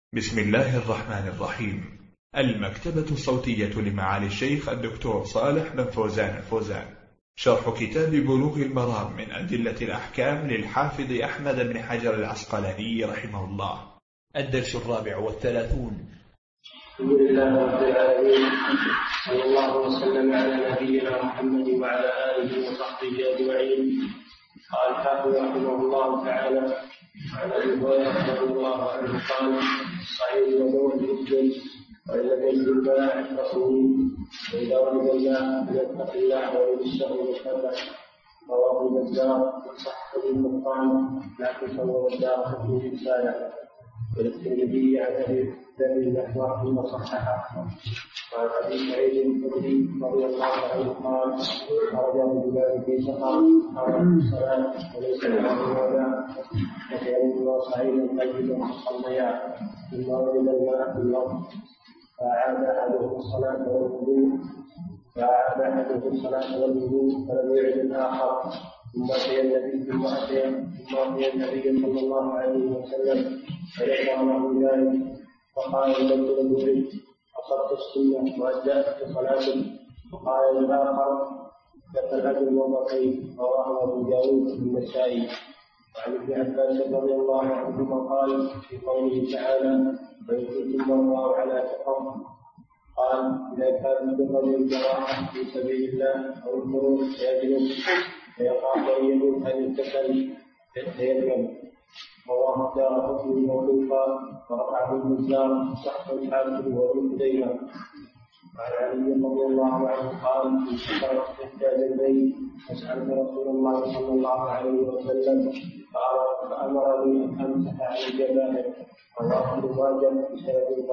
بسم الله الرحمن الرحيم. المكتبة الصوتية لمعالي الشيخ الدكتور صالح بن فوزان الفوزان، شرح كتاب بلوغ المرام من أدلة الأحكام للحافظ أحمد بن حجر العسقلاني رحمه الله، الدرس 34. الحمد لله رب العالمين، صلى الله وسلم على نبينا محمد وعلى آله وصحبه أجمعين. قال الحافظ رحمه الله تعالى: عن أبي هريرة رضي الله عنه قال: الصعيد وضوء المسلم، وإن لم يجد الماء فصوم، وإذا وجد الماء فليتق الله ويبشر بالشفع. رواه البزار وصححه القطان، لكن صوب الدار في رسالة، والترمذي عن أبي ذر الأحوال ثم صححه. وعن أبي سعيد الخدري رضي الله عنه قال: خرج رجلان في سفر أرادوا الصلاة وليس معهم ولا فتيمما صعيدا طيبا فصليا، ثم وجد الماء في الأرض فأعاد أحدهم الصلاة والوضوء فلم يعد الآخر، ثم أتي النبي صلى الله عليه وسلم فذكر له ذلك فقال: لم أصبت السنة وأجزأت صلاة. وقال الآخر: لك الأجر مرتين. رواه أبو داود النسائي. وعن ابن عباس رضي الله عنهما قال في قوله تعالى: وإن كنتم مرضى على سفر، قال: إذا كان الرجل جراحة في سبيل الله أو الخروج يجلس فيخاف أن يموت عن الكسل فيتيمم. رواه الدارقطني موقوفا ورفعه البزار صح الحاكم وابن خزيمة. وعن علي رضي الله عنه قال: في سفر احتاج البيت فسألت رسول الله صلى الله عليه وسلم فأمرني أن أمسح على الجبائر. رواه ابن ماجه بسند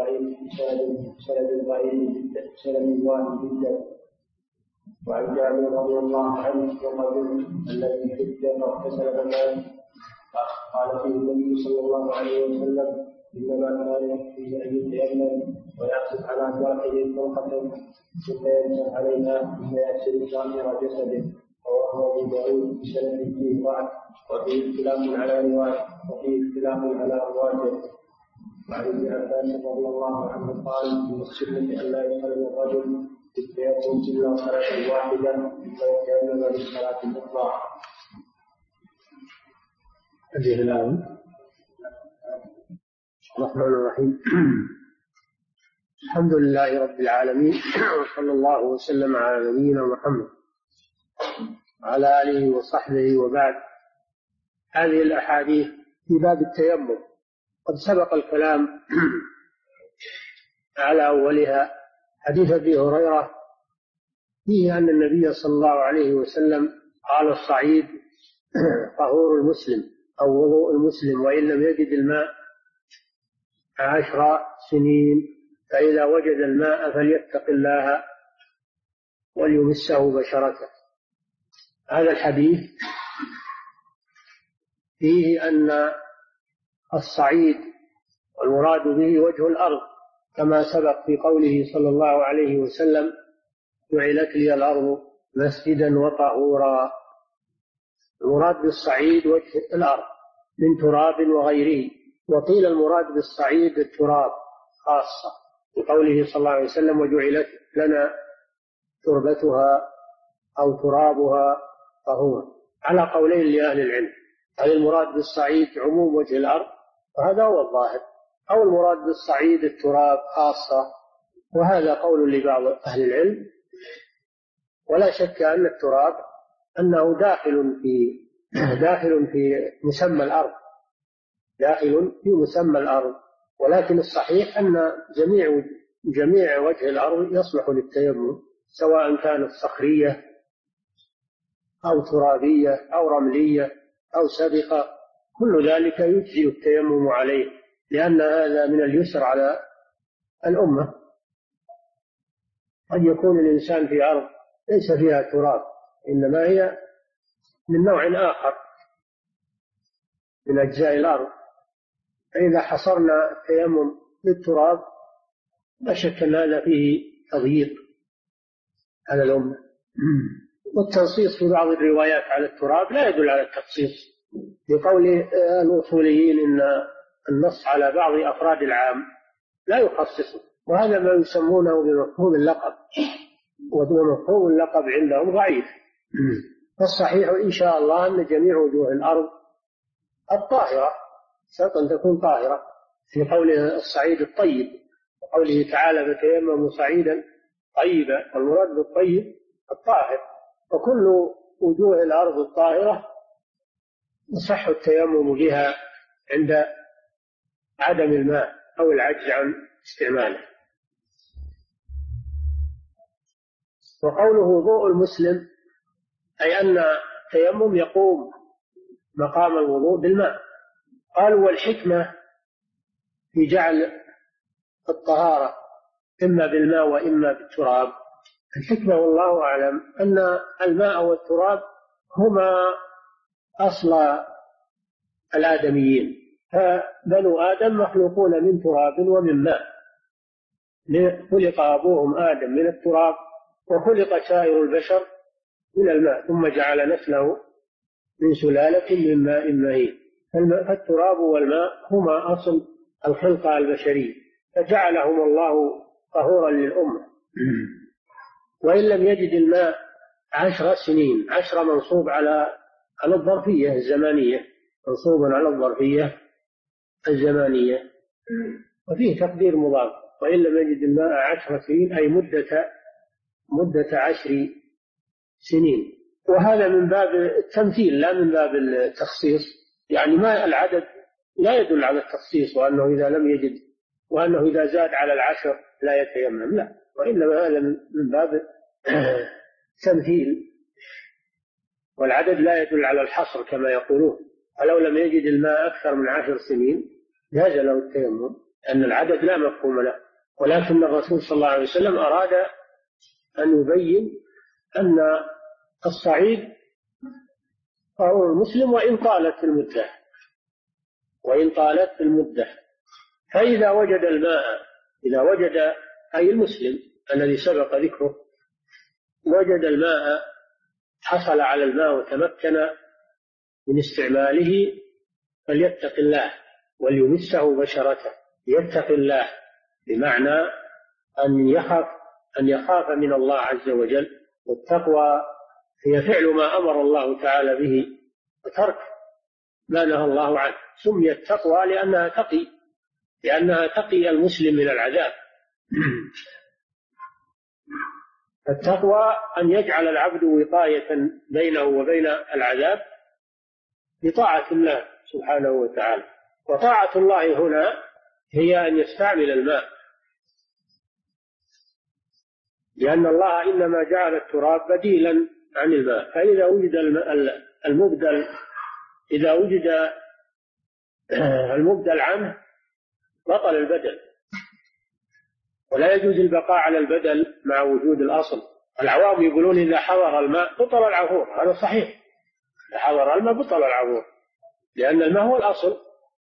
واحد جدا. وعن جابر رضي الله عنه والرجل الذي حج فاغتسل فمات قال فيه النبي صلى الله عليه وسلم: إنما كان يكفيه أن يتيمم ويغسل على ظاهره فرقة ثم يمسح عليها ثم يغسل ظاهر جسده. رواه أبو داود بسند فيه ضعف وفيه اختلاف على رواته. وعن ابن عباس رضي الله عنه قال: من السنة أن لا يصلي الرجل بالتيمم إلا صلاة واحدة فيتيمم للصلاة الأخرى. الرحمن الرحيم. الحمد لله رب العالمين، وصلى الله وسلم على نبينا محمد وعلى آله وصحبه وبعد. هذه الأحاديث في باب التيمم قد سبق الكلام على أولها. حديث أبي هريرة فيه أن النبي صلى الله عليه وسلم قال: الصعيد طهور المسلم أو وضوء المسلم، وإن لم يجد الماء 10 سنين، فإذا وجد الماء فليتق الله وليمسه بشرته. هذا الحديث فيه أن الصعيد والمراد به وجه الأرض، كما سبق في قوله صلى الله عليه وسلم: جعلت لي الأرض مسجدا وطهورا. المراد بالصعيد وجه الأرض من تراب وغيره، وقيل المراد بالصعيد التراب خاصة، بقوله صلى الله عليه وسلم: وجعلت لنا تربتها أو ترابها طهورا، على قولين لأهل العلم. هل المراد بالصعيد عموم وجه الأرض، وهذا هو الظاهر، أو المراد بالصعيد التراب خاصة، وهذا قول لبعض أهل العلم. ولا شك أن التراب أنه داخل في مسمى الأرض، داخل في مسمى الأرض، ولكن الصحيح أن جميع وجه الأرض يصلح للتيمم، سواء كانت صخرية أو ترابية أو رملية أو سبخة، كل ذلك يجزي التيمم عليه، لأن هذا من اليسر على الأمة. قد يكون الإنسان في أرض ليس فيها تراب، إنما هي من نوع آخر من أجزاء الأرض، فإذا حصرنا التيمم بالتراب لا شك أن هذا فيه تضييق على الأمة. والتنصيص في بعض الروايات على التراب لا يدل على التخصيص، بقول الأصوليين إن النص على بعض أفراد العام لا يخصصه، وهذا ما يسمونه بمفهوم اللقب، ومفهوم اللقب عندهم ضعيف. فالصحيح إن شاء الله أن جميع وجوه الأرض الطاهرة شرط أن تكون طاهرة، في قوله الصعيد الطيب، وقوله تعالى فتيمموا صعيدا طيبا، والمراد بالطيب الطاهر، وكل وجوه الأرض الطاهرة يصح التيمم بها عند عدم الماء أو العجز عن استعماله. وقوله وضوء المسلم أي أن التيمم يقوم مقام الوضوء بالماء. قالوا والحكمة في جعل الطهارة إما بالماء وإما بالتراب، الحكمة والله أعلم أن الماء والتراب هما أصل الآدميين، فبنو آدم مخلوقون من تراب ومن ماء، خلق أبوهم آدم من التراب وخلق سائر البشر من الماء، ثم جعل نسله من سلالة من ماء مهين. فالتراب والماء هما أصل الخلقة البشرية، فجعلهم الله طهورا للأمة. وإن لم يجد الماء 10 سنين، 10 منصوب على الظرفية الزمانية، منصوب على الظرفية الزمانية، وفيه تقدير مضاف، وإن لم يجد الماء 10 سنين أي مدة 10 سنين. وهذا من باب التمثيل لا من باب التخصيص، يعني ما العدد لا يدل على التخصيص وأنه إذا لم يجد وأنه إذا زاد على 10 لا يتيمم، لا، وإنما هذا من باب تمثيل، والعدد لا يدل على الحصر كما يقولون. ولو لم يجد الماء أكثر من 10 سنين جاز له التيمم، أن العدد لا مفهوم له. ولكن الرسول صلى الله عليه وسلم أراد أن يبين أن الصعيد طهور المسلم وإن طالت المدة. فإذا وجد الماء، إذا وجد أي المسلم الذي سبق ذكره وجد الماء، حصل على الماء وتمكن من استعماله، فليتق الله وليمسه بشرته. يتق الله بمعنى أن يخاف من الله عز وجل، والتقوى هي فعل ما أمر الله تعالى به وترك ما نهى الله عنه. سميت تقوى لأنها تقي المسلم من العذاب. التقوى أن يجعل العبد وقاية بينه وبين العذاب بطاعة الله سبحانه وتعالى. وطاعة الله هنا هي أن يستعمل الماء، لأن الله إنما جعل التراب بديلا عن الماء، فإذا وجد المبدل، إذا وجد المبدل عنه بطل البدل، ولا يجوز البقاء على البدل مع وجود الأصل. العوام يقولون إذا حضر الماء بطل العفور، هذا صحيح، إذا حضر الماء بطل العفور، لأن الماء هو الأصل،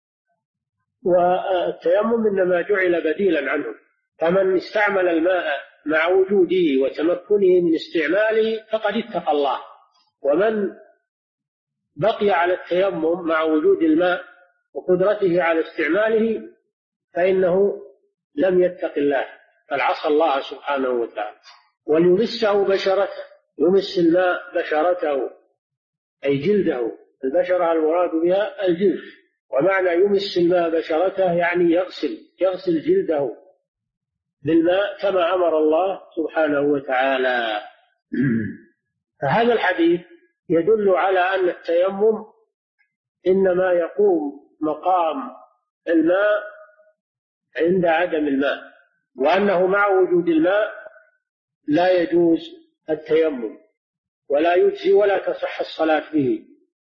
والتيمم إنما جعل بديلا عنه. فمن استعمل الماء مع وجوده وتمكنه من استعماله فقد اتقى الله، ومن بقي على التيمم مع وجود الماء وقدرته على استعماله فإنه لم يتق الله، بل عصى الله سبحانه وتعالى. وليمسه بشرته، يمس الماء بشرته أي جلده، البشرة المراد بها الجلد، ومعنى يمس الماء بشرته يعني يغسل جلده بالماء كما أمر الله سبحانه وتعالى. فهذا الحديث يدل على أن التيمم إنما يقوم مقام الماء عند عدم الماء، وأنه مع وجود الماء لا يجوز التيمم ولا يجزي ولا تصح الصلاة به.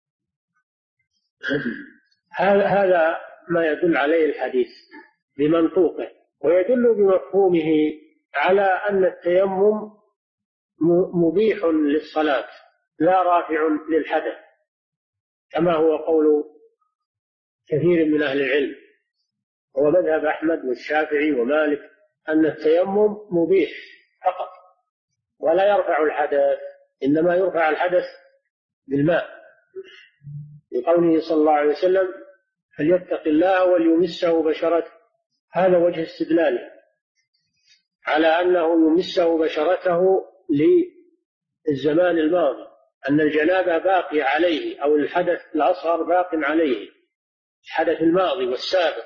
هذا ما يدل عليه الحديث بمنطوقه، ويدل بمفهومه على أن التيمم مبيح للصلاة لا رافع للحدث، كما هو قول كثير من أهل العلم، هو مذهب أحمد والشافعي ومالك، أن التيمم مبيح فقط ولا يرفع الحدث، إنما يرفع الحدث بالماء، لقوله صلى الله عليه وسلم فليتق الله وليمسه بشرته. هذا وجه استدلاله على أنه يمسه بشرته للزمان الماضي، أن الجنابة باقية عليه، أو الحدث الأصغر باق عليه، الحدث الماضي والسابق.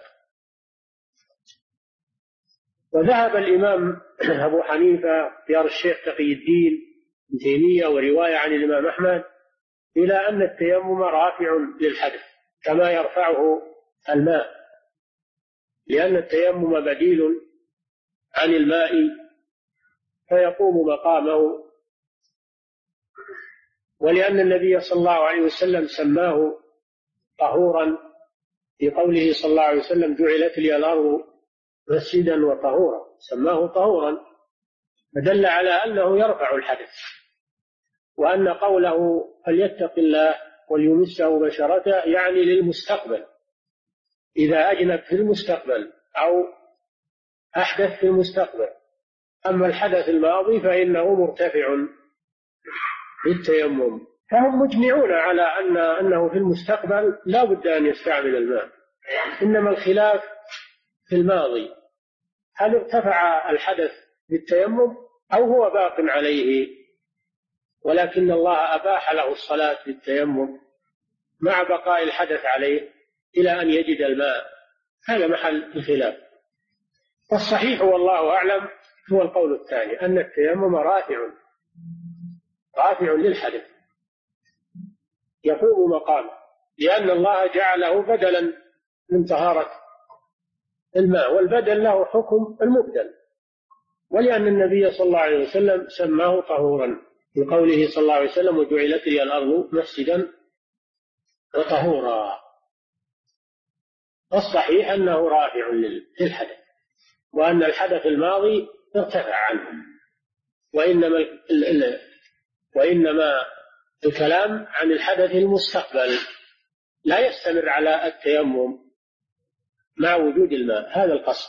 وذهب الإمام أبو حنيفة اختيار الشيخ تقي الدين ابن تيمية ورواية عن الإمام أحمد إلى أن التيمم رافع للحدث كما يرفعه الماء، لأن التيمم بديل عن الماء فيقوم مقامه، ولأن النبي صلى الله عليه وسلم سماه طهورا في قوله صلى الله عليه وسلم جعلت لي الأرض مسجدا وطهورا، سماه طهورا، فدل على أنه يرفع الحدث. وأن قوله فليتق الله وليمسه بشرته يعني للمستقبل، إذا أجنب في المستقبل أو أحدث في المستقبل. أما الحدث الماضي فإنه مرتفع بالتيمم. فهم مجمعون على أنه في المستقبل لا بد أن يستعمل الماء، إنما الخلاف في الماضي، هل ارتفع الحدث بالتيمم أو هو باق عليه، ولكن الله أباح له الصلاة بالتيمم مع بقاء الحدث عليه إلى أن يجد الماء. هذا محل الخلاف. والصحيح والله أعلم هو القول الثاني، أن التيمم رافع للحدث يقوم مقامه، لأن الله جعله بدلا من طهارة الماء، والبدل له حكم المبدل، ولأن النبي صلى الله عليه وسلم سماه طهورا في قوله صلى الله عليه وسلم وجعلت لي الأرض مسجدا وطهورا. الصحيح أنه رافع للحدث، وأن الحدث الماضي ارتفع عنه، وإنما الكلام عن الحدث المستقبل لا يستمر على التيمم مع وجود الماء، هذا القصد.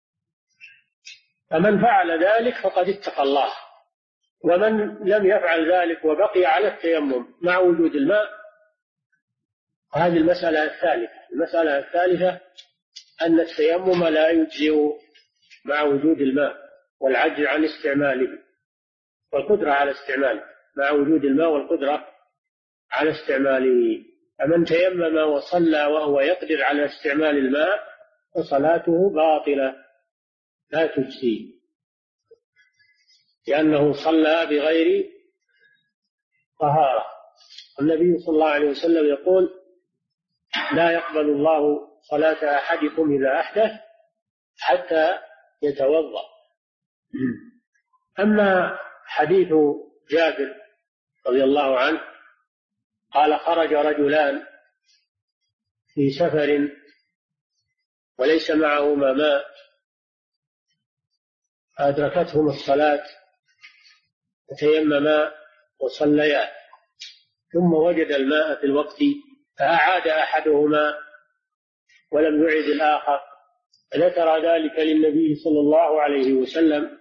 فمن فعل ذلك فقد اتقى الله، ومن لم يفعل ذلك وبقي على التيمم مع وجود الماء. هذه المسألة الثالثة أن التيمم لا يجزئ مع وجود الماء والعجز عن استعماله والقدرة على استعماله، مع وجود الماء والقدرة على استعماله. فمن تيمم وصلى وهو يقدر على استعمال الماء فصلاته باطلة لا تجزي، لأنه صلى بغير طهارة. النبي صلى الله عليه وسلم يقول لا يقبل الله صلاة أحدكم إذا أحدث حتى يتوضأ. أما حديث جابر رضي الله عنه قال خرج رجلان في سفر وليس معهما ماء فأدركتهم الصلاة فتيمما وصليا، ثم وجد الماء في الوقت فأعاد أحدهما ولم يعد الآخر، فذكر ذلك للنبي صلى الله عليه وسلم،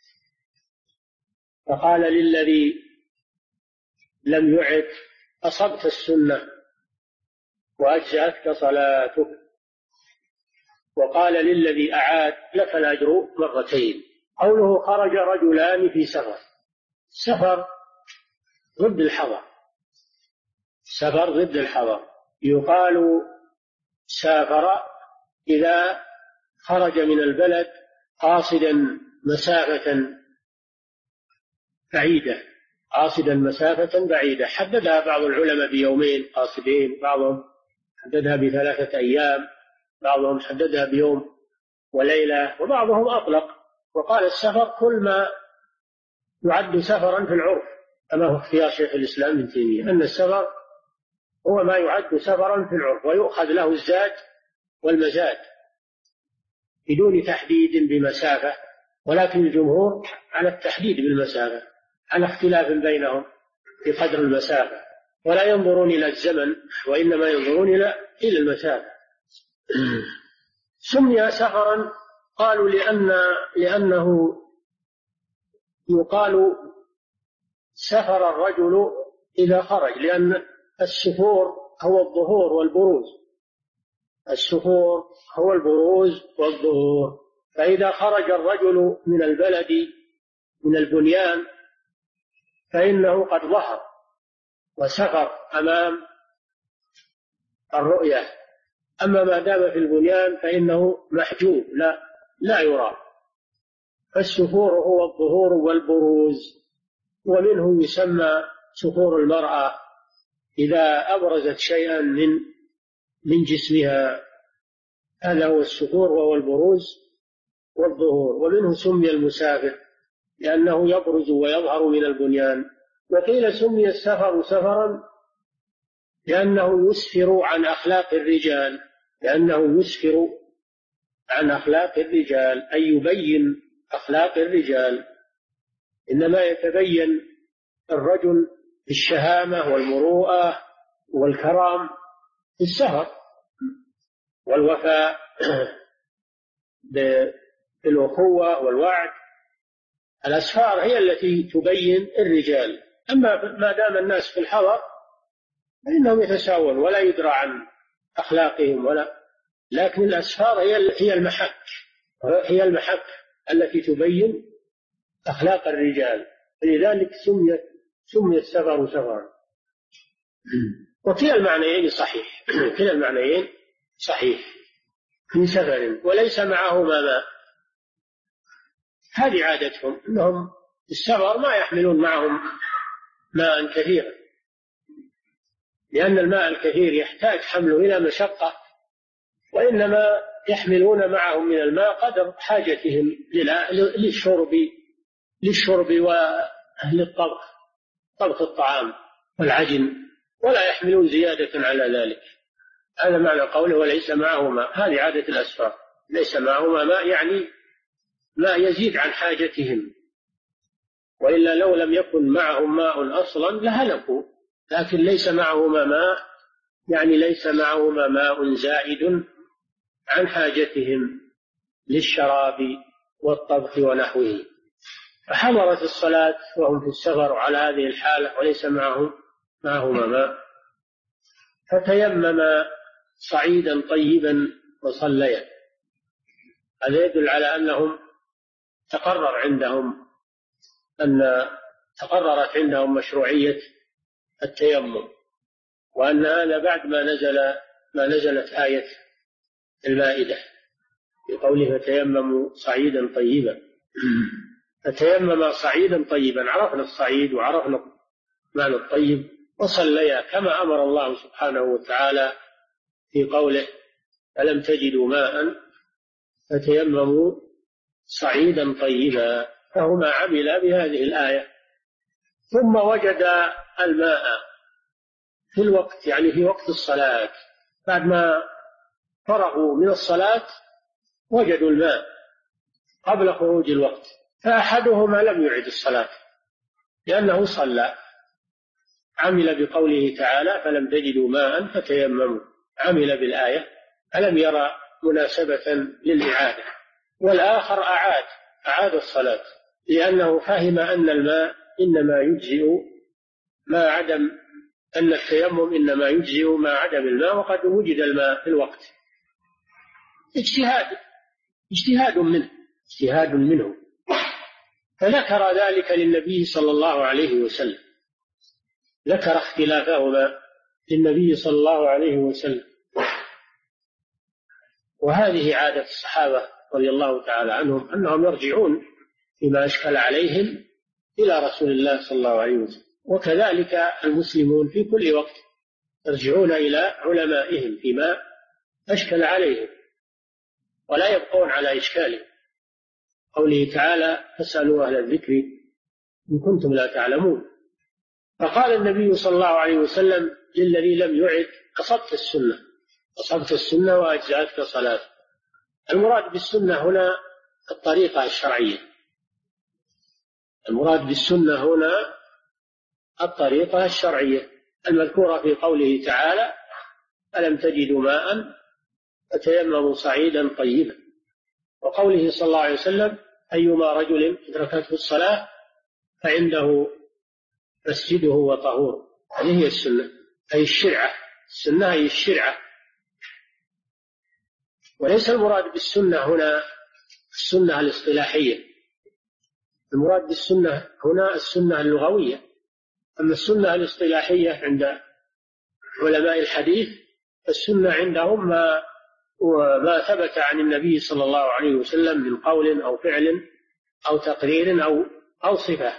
فقال للذي لم يعد أصبت السنة وأجزأتك صلاتك، وقال للذي أعاد لك الأجر مرتين. قوله خرج رجلان في سفر ضد الحضر، سفر ضد الحضر، يقال سافر إذا خرج من البلد قاصدا مسافة بعيدة، حددها بعض العلماء بيومين قاصدين، بعضهم حددها ب3 أيام، بعضهم حددها بيوم وليلة، وبعضهم أطلق وقال السفر كل ما يعد سفرا في العرف، كما هو اختيار شيخ الإسلام ابن تيمية، أن السفر هو ما يعد سفرا في العرف ويؤخذ له الزاد والمزاد بدون تحديد بمسافة، ولكن الجمهور على التحديد بالمسافة، على اختلاف بينهم في قدر المسافة، ولا ينظرون إلى الزمن وإنما ينظرون إلى المسافة. سمي سفرا قالوا لأنه يقال سفر الرجل إذا خرج، لأن السفور هو الظهور والبروز، السفور هو البروز والظهور. فإذا خرج الرجل من البلد من البنيان فإنه قد ظهر وسفر أمام الرؤية. أما ما دام في البنيان فإنه محجوب لا يرى. فالسفور هو الظهور والبروز، ومنه يسمى سفور المرأة إذا أبرزت شيئا من جسمها، هذا هو السفور وهو البروز والظهور. ومنه سمي المسافر لأنه يبرز ويظهر من البنيان. وقيل سمي السفر سفرا لأنه يسفر عن أخلاق الرجال، أي يبين أخلاق الرجال. إنما يتبين الرجل بالشهامة والمروءة والكرم في السفر، والوفاء بالأخوة والوعد. الأسفار هي التي تبين الرجال. أما ما دام الناس في الحضر فإنهم يتساوون ولا يدرى عن أخلاقهم لكن الأسفار هي المحك التي تبين أخلاق الرجال. لذلك سمي السفر سفرا. وكلا المعنيين صحيح في سفر وليس معهما ماء. هذه عادتهم أنهم في السفر ما يحملون معهم ماء كثيرا، لأن الماء الكثير يحتاج حمله إلى مشقة، وإنما يحملون معهم من الماء قدر حاجتهم للشرب وللطبخ، طبخ الطعام والعجن، ولا يحملون زيادة على ذلك. هذا معنى قوله وليس معه ماء. هذه عادة الأسفار، ليس معهما ماء يعني ما يزيد عن حاجتهم، وإلا لو لم يكن معهم ماء أصلا لهلكوا. لكن ليس معهما ماء يعني ليس معهما ماء زائد عن حاجتهم للشراب والطبخ ونحوه. فحضرت الصلاة وهم في السفر على هذه الحالة وليس معهما ماء، فتيمم صعيدا طيبا وصليا. هذا يدل على أنهم تقررت عندهم مشروعية التيمم، وأن هذا بعد ما نزلت آية المائدة بقوله فتيمموا صعيدا طيبا. فتيمم صعيدا طيبا، عرفنا الصعيد وعرفنا معنى الطيب، وصليا كما أمر الله سبحانه وتعالى في قوله فلم تجدوا ماء فتيمموا صعيدا طيبا. فهما عملا بهذه الآية. ثم وجد الماء في الوقت، يعني في وقت الصلاة، بعد ما فرغوا من الصلاة وجدوا الماء قبل خروج الوقت. فأحدهما لم يعد الصلاة لأنه صلى، عمل بقوله تعالى فلم تجدوا ماء فتيمموا، عمل بالآية، ألم يرى مناسبة للإعادة. والآخر أعاد الصلاة لأنه فهم أن الماء إنما يجزئ ما عدم، أن التيمم إنما يجزئ ما عدم الماء، وقد وجد الماء في الوقت. اجتهاد منه. فذكر ذلك للنبي صلى الله عليه وسلم، ذكر اختلافهما للنبي صلى الله عليه وسلم. وهذه عادة الصحابة رضي الله تعالى عنهم، أنهم يرجعون فيما أشكل عليهم إلى رسول الله صلى الله عليه وسلم. وكذلك المسلمون في كل وقت يرجعون إلى علمائهم فيما أشكل عليهم ولا يبقون على إشكاله. قوله تعالى فاسألوا أهل الذكر إن كنتم لا تعلمون. فقال النبي صلى الله عليه وسلم للذي لم يعد أصبت السنة وأجزأتك صلاة. المراد بالسنة هنا الطريقة الشرعية، الطريقة الشرعية المذكورة في قوله تعالى ألم تجدوا ماء فتيمموا صعيدا طيبا، وقوله صلى الله عليه وسلم أيما رجل أدركته الصلاة فعنده مسجده وطهوره. هذه هي السنة، أي الشرعة. السنة هي الشرعة وليس المراد بالسنة هنا السنة الاصطلاحية، المراد بالسنة هنا السنة اللغوية. أما السنة الاصطلاحية عند علماء الحديث السنة عندهم ما ثبت عن النبي صلى الله عليه وسلم من قول أو فعل أو تقرير أو صفة.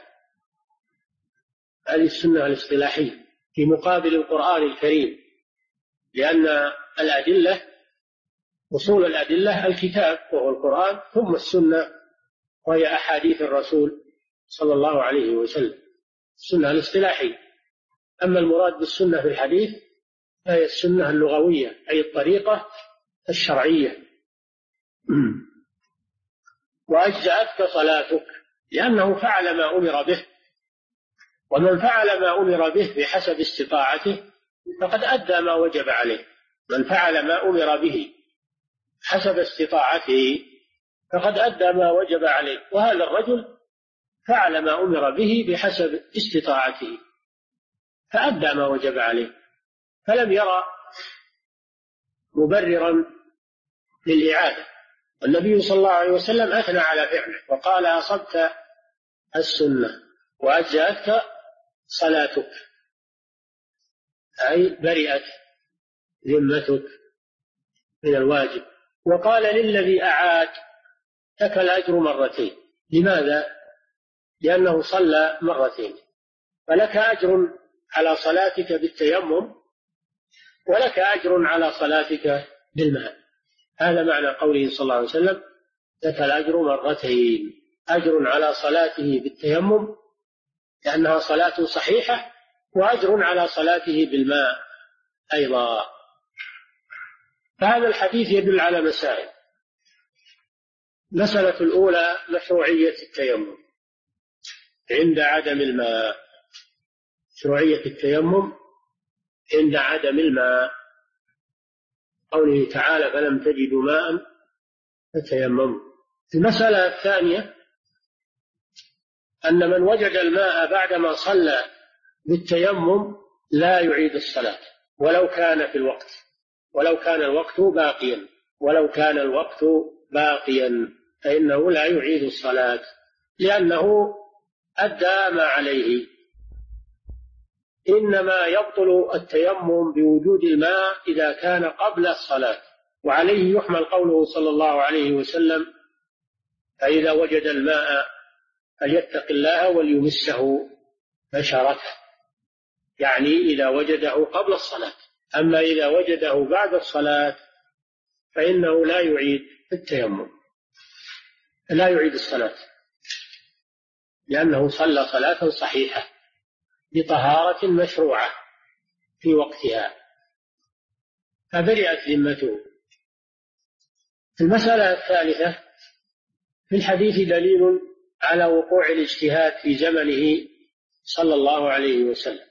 هذه السنة الاصطلاحية في مقابل القرآن الكريم، لأن الأدلة أصول الأدلة الكتاب وهو القرآن، ثم السنة وهي أحاديث الرسول صلى الله عليه وسلم، السنة الاصطلاحية. أما المراد بالسنة في الحديث فهي السنة اللغوية، أي الطريقة الشرعية. وأجزأتك صلاتك، لأنه فعل ما أمر به، ومن فعل ما أمر به بحسب استطاعته فقد أدى ما وجب عليه. من فعل ما أمر به حسب استطاعته فقد أدى ما وجب عليه، وهذا الرجل فعل ما أمر به بحسب استطاعته فأدى ما وجب عليه، فلم يرى مبررا للإعادة. والنبي صلى الله عليه وسلم أثنى على فعله وقال: أصبت السنة وأجزأتك صلاتك، أي برئت ذمتك من الواجب. وقال: للذي أعاد لك الأجر مرتين. لماذا؟ لأنه صلى مرتين، فلك أجر على صلاتك بالتيمم ولك أجر على صلاتك بالماء. هذا معنى قوله صلى الله عليه وسلم: لك الأجر مرتين، أجر على صلاته بالتيمم لأنها صلاة صحيحة، وأجر على صلاته بالماء أيضا. فهذا الحديث يدل على مسائل. المسألة الأولى مشروعية التيمم عند عدم الماء، مشروعية التيمم عند عدم الماء، قوله تعالى: فلم تجدوا ماء فتيمموا. المسألة الثانية أن من وجد الماء بعدما صلى بالتيمم لا يعيد الصلاة ولو كان في الوقت، ولو كان الوقت باقيا فإنه لا يعيد الصلاة، لأنه أدى ما عليه. إنما يبطل التيمم بوجود الماء إذا كان قبل الصلاة، وعليه يحمل قوله صلى الله عليه وسلم: فإذا وجد الماء فليتق الله وليمسه بشرته، يعني إذا وجده قبل الصلاة. أما إذا وجده بعد الصلاة فإنه لا يعيد التيمم، لا يعيد الصلاة، لأنه صلى صلاة صحيحة بطهارة مشروعة في وقتها فبرئت ذمته. المسألة الثالثة: في الحديث دليل على وقوع الاجتهاد في زمنه صلى الله عليه وسلم،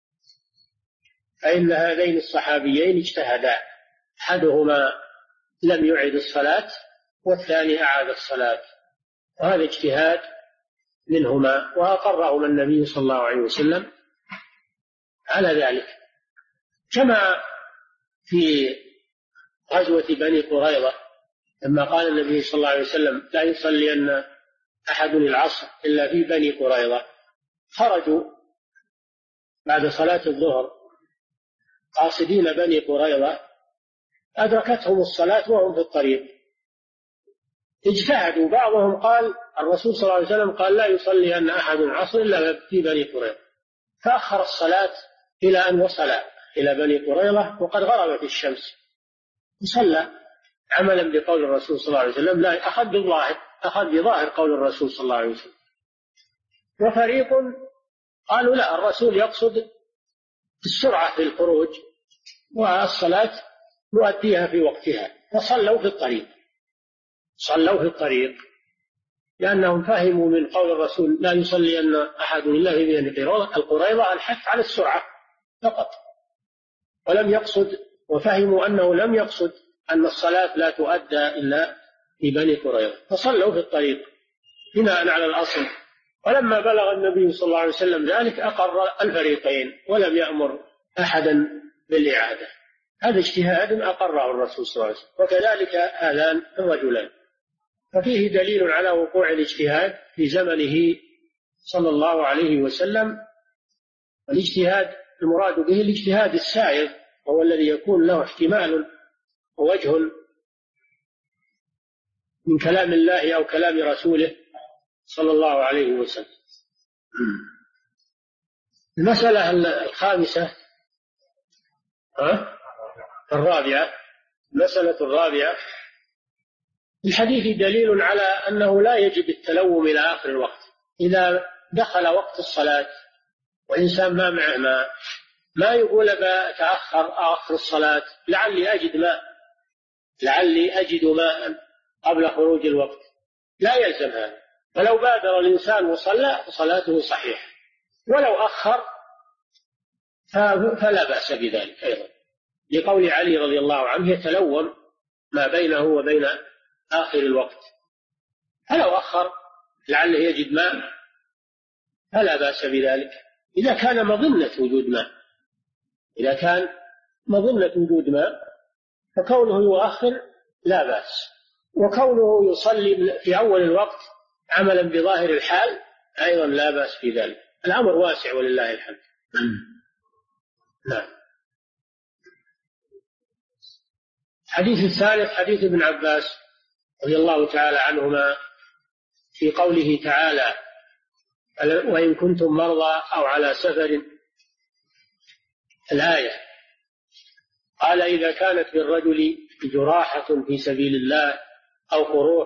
فإن هذين الصحابيين اجتهدا، أحدهما لم يعد الصلاة والثاني أعاد الصلاة، وهذا اجتهاد منهما وأقرهما النبي صلى الله عليه وسلم على ذلك. كما في غزوة بني قريظة لما قال النبي صلى الله عليه وسلم: لا يصلين أحد العصر إلا في بني قريظة، خرجوا بعد صلاة الظهر قاصدين بني قريظة، أدركتهم الصلاة وهم في الطريق، اجتهدوا. بعضهم قال: الرسول صلى الله عليه وسلم قال: لا يصلي أن أحد العصر إلا في بني قريظة، فأخر الصلاة إلى أن وصل إلى بني قريظة وقد غربت الشمس، وصلى عملا بقول الرسول صلى الله عليه وسلم، لا أخذ بظاهر قول الرسول صلى الله عليه وسلم. وفريق قالوا: لا، الرسول يقصد السرعة في الخروج والصلاة نؤديها في وقتها، وصلوا في الطريق لأنهم فهموا من قول الرسول: لا يصلي أن أحد إلا في بني القريظة الحث على السرعة فقط، ولم يقصد، وفهموا أنه لم يقصد أن الصلاة لا تؤدى إلا في بني قريظة، فصلوا في الطريق بناء على الأصل. ولما بلغ النبي صلى الله عليه وسلم ذلك أقر الفريقين ولم يأمر أحدا بالإعادة. هذا اجتهاد أقره الرسول صلى الله عليه وسلم، وكذلك آذان الرجلين. ففيه دليل على وقوع الاجتهاد في زمنه صلى الله عليه وسلم. الاجتهاد المراد به الاجتهاد السائغ، وهو الذي يكون له احتمال ووجه من كلام الله أو كلام رسوله صلى الله عليه وسلم. المسألة الخامسة الرابعة، المسألة الرابعة، الحديث دليل على أنه لا يجب التلوم إلى آخر الوقت. إذا دخل وقت الصلاة وإنسان ما معه ماء، ما يقول أخر الصلاة لعلي أجد ماء قبل خروج الوقت، لا يلزم هذا. فلو بادر الإنسان وصلى فصلاته صحيحة، ولو أخر فلا بأس بذلك أيضا، لقول علي رضي الله عنه: يتلوم ما بينه وبين آخر الوقت. فلو أخر لعله يجد ماء فلا بأس بذلك، إذا كان مظنة وجود ماء. إذا كان مظنة وجود ماء فكونه يؤخر لا بأس، وكونه يصلي في أول الوقت عملا بظاهر الحال أيضا لا بأس في ذلك. الأمر واسع ولله الحمد. نعم. الحديث الثالث حديث ابن عباس رضي الله تعالى عنهما في قوله تعالى: وإن كنتم مرضى أو على سفر، الآية. قال: إذا كانت للرجل جراحة في سبيل الله أو قروح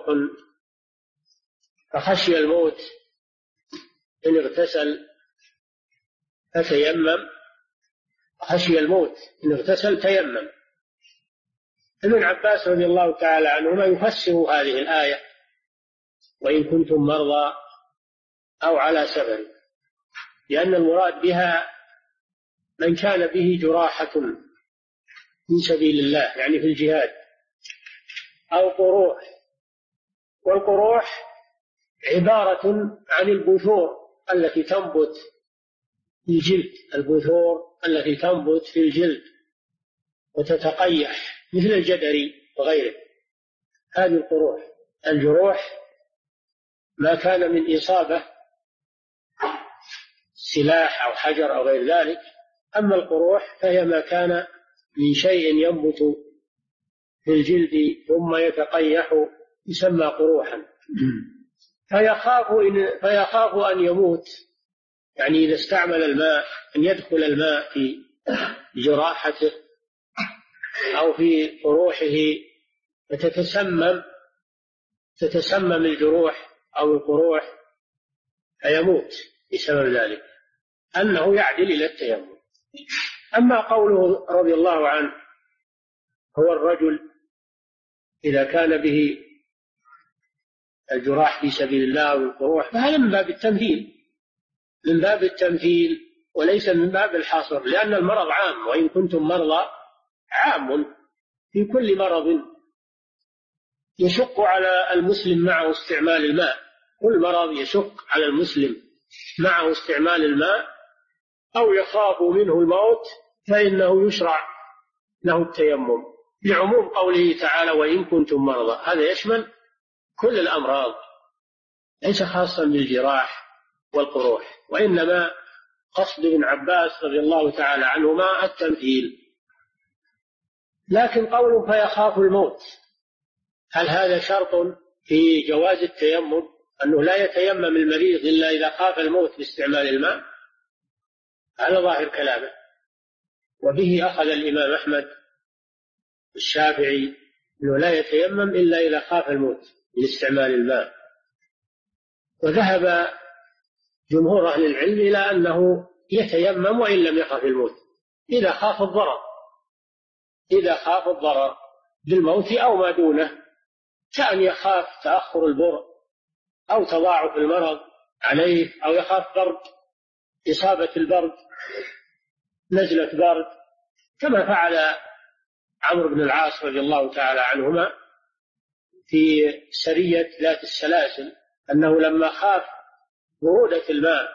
فخشي الموت إن اغتسل فتيمم، خشي الموت إن اغتسل تيمم. ابن عباس رضي الله تعالى عنهما يفسر هذه الآية: وإن كنتم مرضى أو على سفر، لأن المراد بها من كان به جراحة في سبيل الله، يعني في الجهاد، أو قروح. والقروح عبارة عن البثور التي تنبت في الجلد، البثور التي تنبت في الجلد وتتقيح مثل الجدري وغيره. هذه القروح. الجروح ما كان من إصابة سلاح أو حجر أو غير ذلك، أما القروح فهي ما كان من شيء ينبت في الجلد ثم يتقيح يسمى قروحا. فيخاف أن يموت، يعني إذا استعمل الماء أن يدخل الماء في جراحته أو في قروحه فتتسمم الجروح أو القروح فيموت بسبب ذلك، أنه يعدل إلى التيمم. أما قوله رضي الله عنه: هو الرجل إذا كان به الجراح في سبيل الله والقروح، فهذا من باب التمثيل وليس من باب الحصر، لأن المرض عام. وإن كنتم مرضى عام في كل مرض يشق على المسلم معه استعمال الماء. كل مرض يشق على المسلم معه استعمال الماء أو يخاف منه الموت فإنه يشرع له التيمم، لعموم قوله تعالى: وإن كنتم مرضى. هذا يشمل كل الأمراض، ليس خاصا بالجراح والقروح، وإنما قصد ابن عباس رضي الله تعالى عنهما التمثيل. لكن قول فيخاف الموت، هل هذا شرط في جواز التيمم، أنه لا يتيمم المريض إلا إذا خاف الموت باستعمال الماء؟ هذا ظاهر كلامه، وبه أخذ الإمام أحمد والشافعي أنه لا يتيمم إلا إذا خاف الموت من استعمال الماء. وذهب جمهور أهل العلم إلى أنه يتيمم وإن لم يخف الموت، إذا خاف الضرر بالموت أو ما دونه، كأن يخاف تأخر البرء أو تضاعف المرض عليه، أو يخاف برد، إصابة البرد، نزلة برد، كما فعل عمرو بن العاص رضي الله تعالى عنهما في سرية ذات السلاسل، أنه لما خاف برودة الماء،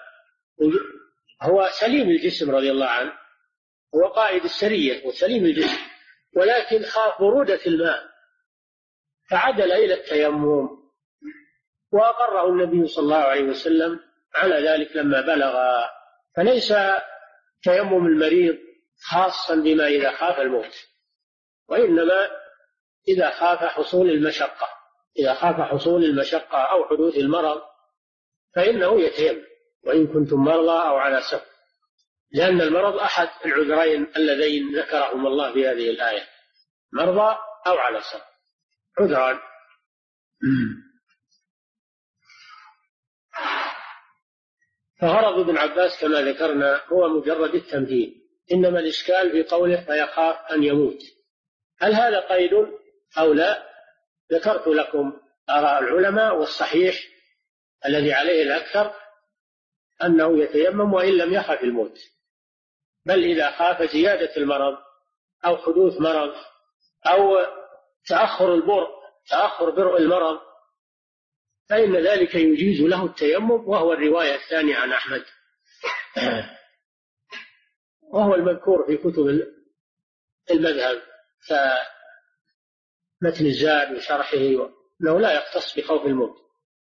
هو سليم الجسم رضي الله عنه، هو قائد السرية وسليم الجسم، ولكن خاف برودة الماء فعدل إلى التيمم، وأقره النبي صلى الله عليه وسلم على ذلك لما بلغ. فليس تيمم المريض خاصا بما إذا خاف الموت، وإنما إذا خاف حصول المشقة، إذا خاف حصول المشقة أو حدوث المرض فإنه يتيمم، وإن كنتم مرضى أو على سفر، لأن المرض أحد العذرين اللذين ذكرهم الله في هذه الآية، مرضى أو على سفر، عذران. فغرض ابن عباس كما ذكرنا هو مجرد التمثيل، إنما الإشكال في قوله فيخاف أن يموت، هل هذا قيد أو لا؟ ذكرت لكم آراء العلماء، والصحيح الذي عليه الأكثر أنه يتيمم وإن لم يخف الموت، بل إذا خاف زيادة المرض أو حدوث مرض أو تأخر برء المرض فإن ذلك يجيز له التيمم، وهو الرواية الثانية عن أحمد، وهو المذكور في كتب المذهب كمتن الزاد وشرحه، أنه لا يختص بخوف الموت.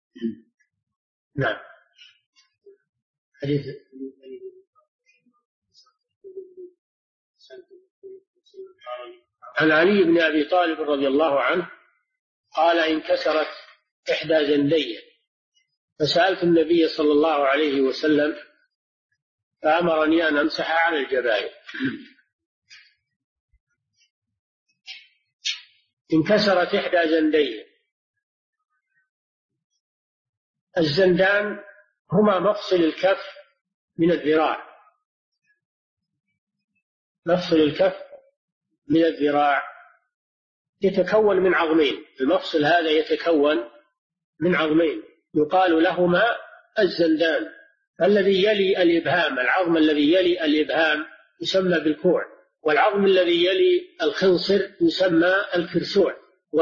نعم. حديث عن علي بن أبي طالب رضي الله عنه قال انكسرت إحدى زندي فسألت النبي صلى الله عليه وسلم فأمرني أن أمسح على الجبائر. انكسرت إحدى زندي، الزندان هما مفصل الكف من الذراع، مفصل الكف من الذراع يتكون من عظمين، المفصل هذا يتكون من عظمين يقال لهما الزندان. الذي يلي الإبهام، العظم الذي يلي الإبهام يسمى بالكوع، والعظم الذي يلي الخنصر يسمى الكرسوع،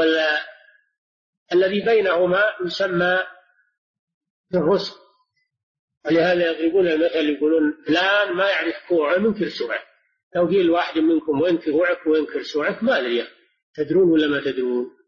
والذي بينهما يسمى بالرسغ. ولهذا يضربون المثل يقولون فلان ما يعرف كوعه من كرسوعه. لو قيل واحد منكم وين كوعك وين كرسوعك ما أدري، تدرون ولا ما تدرون؟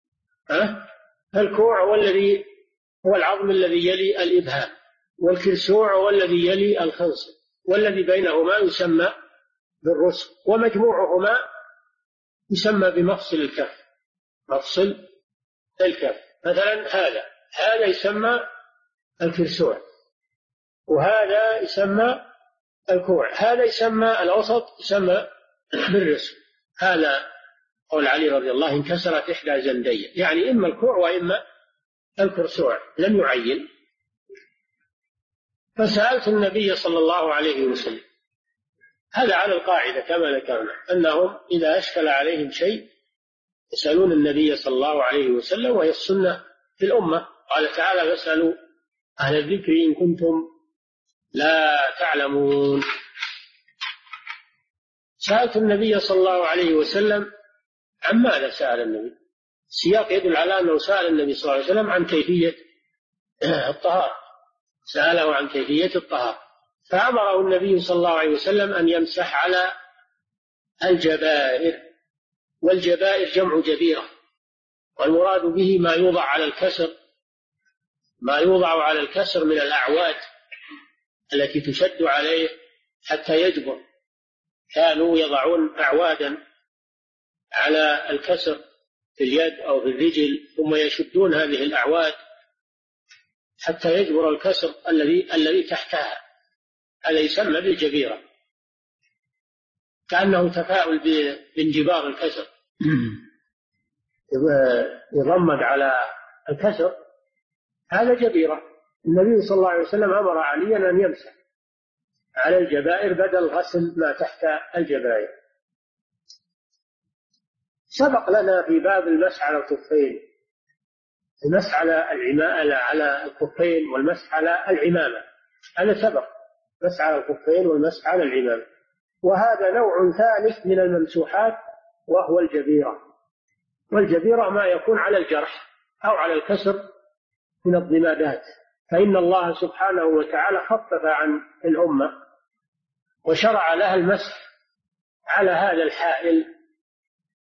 الكوع هو العظم الذي يلي الإبهام، والكرسوع هو الذي يلي الخنصر، والذي بينهما يسمى بالرسغ، ومجموعهما يسمى بمفصل الكف، مفصل الكف. مثلا هذا يسمى الكرسوع، وهذا يسمى الكوع، هذا يسمى الوسط يسمى بالرسغ. هذا قول علي رضي الله انكسرت إحدى زندي، يعني إما الكوع وإما الكرسوع، لم يعين. فسألت النبي صلى الله عليه وسلم، هذا على القاعدة كما ذكرنا أنهم إذا أشكل عليهم شيء يسألون النبي صلى الله عليه وسلم، وهي السنة في الأمة. قال تعالى فاسألوا أهل الذكر إن كنتم لا تعلمون. سألت النبي صلى الله عليه وسلم عن ماذا سأل النبي؟ السياق يدل على أنه سأل النبي صلى الله عليه وسلم عن كيفية الطهارة، سأله عن كيفية الطهارة، فأمره النبي صلى الله عليه وسلم أن يمسح على الجبائر، والجبائر جمع جبيرة، والمراد به ما يوضع على الكسر، ما يوضع على الكسر من الأعواد التي تشد عليه حتى يجبر. كانوا يضعون أعوادا على الكسر في اليد أو في الرجل، ثم يشدون هذه الأعواد حتى يجبر الكسر الذي تحتها، هذا يسمى بالجبيرة، كأنه تفاؤل بانجبار الكسر، يضمد على الكسر، هذا جبيرة. النبي صلى الله عليه وسلم أمر عليا أن يمسح على الجبائر بدل غسل ما تحت الجبائر. سبق لنا في باب المسح على الكفين، المسح على الكفين والمسح على العمامة، هذا سبق، مسح على الكفين والمسح على العمامة. وهذا نوع ثالث من الممسوحات وهو الجبيرة، والجبيرة ما يكون على الجرح أو على الكسر من الضمادات، فإن الله سبحانه وتعالى خفف عن الأمة وشرع لها المسح على هذا الحائل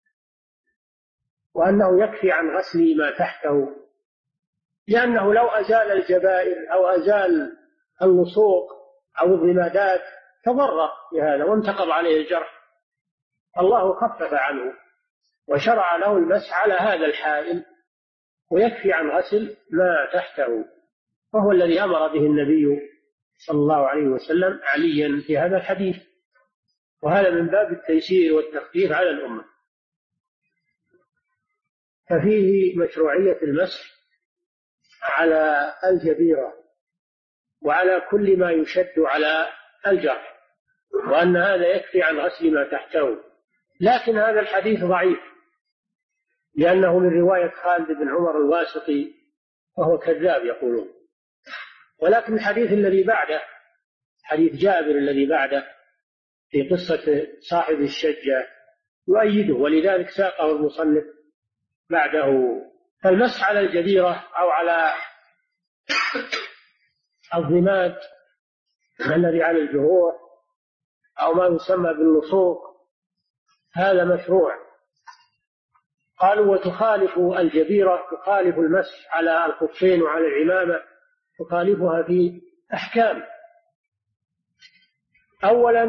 وأنه يكفي عن غسل ما تحته، لأنه لو أزال الجبائر أو أزال اللصوق أو الضمادات تضرر بهذا وانتقض عليه الجرح. الله خفف عنه وشرع له المسح على هذا الحائل، ويكفي عن غسل ما تحته، وهو الذي أمر به النبي صلى الله عليه وسلم عليا في هذا الحديث، وهذا من باب التيسير والتخفيف على الأمة. ففيه مشروعية المسح على الجبيرة وعلى كل ما يشد على الجرح، وأن هذا يكفي عن غسل ما تحته. لكن هذا الحديث ضعيف لأنه من رواية خالد بن عمر الواسطي وهو كذاب يقولون. ولكن الحديث الذي بعده، حديث جابر الذي بعده في قصة صاحب الشجة، يؤيده، ولذلك ساقه المصنف بعده. فالمسح على الجبيرة أو على الضماد الذي على الجروح أو ما يسمى باللصوق هذا مشروع. قالوا وتخالف الجبيرة، تخالف المسح على الخفين وعلى العمامة، تخالفها في أحكام. أولا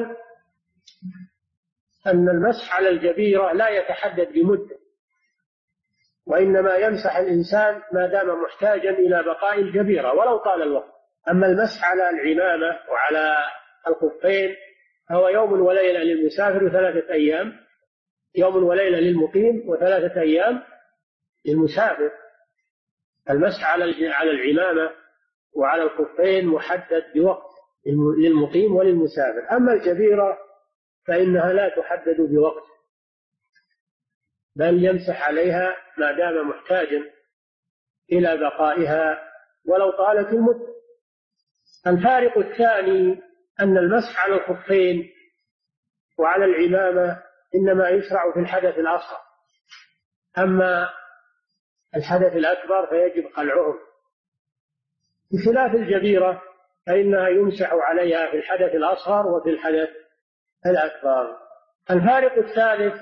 أن المسح على الجبيرة لا يتحدد بمدة، وإنما يمسح الإنسان ما دام محتاجا إلى بقاء الجبيرة ولو طال الوقت. أما المسح على العمامة وعلى الخفين هو يوم وليلة للمسافر و3 أيام، يوم وليلة للمقيم و3 أيام للمسافر. المسح على العمامة وعلى الخفين محدد بوقت للمقيم وللمسافر. أما الجبيرة فإنها لا تحدد بوقت، بل يمسح عليها ما دام محتاجا إلى بقائها ولو طالت المدة. الفارق الثاني أن المسح على الخفين وعلى العمامة إنما يشرع في الحدث الأصغر، أما الحدث الأكبر فيجب خلعهم، بخلاف الجبيرة فإنها يمسح عليها في الحدث الأصغر وفي الحدث الأكبر. الفارق الثالث